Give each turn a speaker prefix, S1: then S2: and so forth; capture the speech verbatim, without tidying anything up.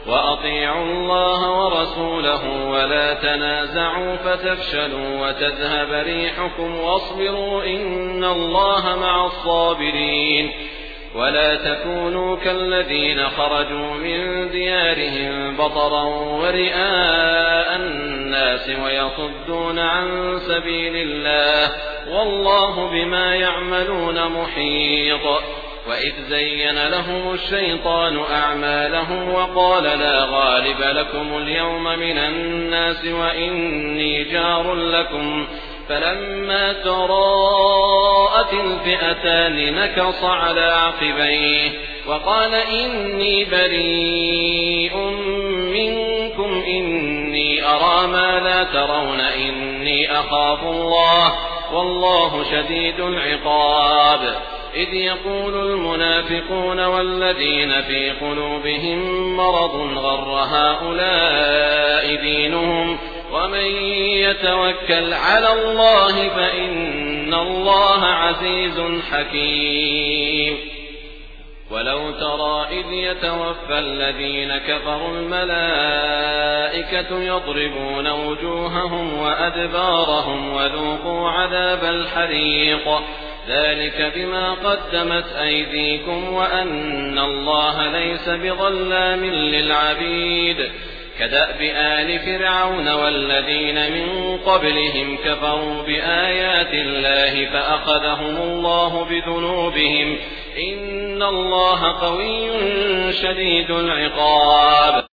S1: وأطيعوا الله ورسوله ولا تنازعوا فتفشلوا وتذهب ريحكم واصبروا إن الله مع الصابرين. ولا تكونوا كالذين خرجوا من ديارهم بطرا ورئاء الناس ويصدون عن سبيل الله والله بما يعملون محيط. وإذ زين لهم الشيطان أعمالهم وقال لا غالب لكم اليوم من الناس وإني جار لكم فلما تراءت الفئتان نكص على عقبيه وقال إني بريء منكم إني أرى ما لا ترون إني أخاف الله والله شديد العقاب. إذ يقول المنافقون والذين في قلوبهم مرض غر هؤلاء دينهم ومن يتوكل على الله فإن الله عزيز حكيم. ولو ترى إذ يتوفى الذين كفروا الملائكة يضربون وجوههم وأدبارهم وذوقوا عذاب الحريق ذلك بما قدمت أيديكم وأن الله ليس بظلام للعبيد. كدأب آل فرعون والذين من قبلهم كفروا بآيات الله فأخذهم الله بذنوبهم إن الله قوي شديد العقاب.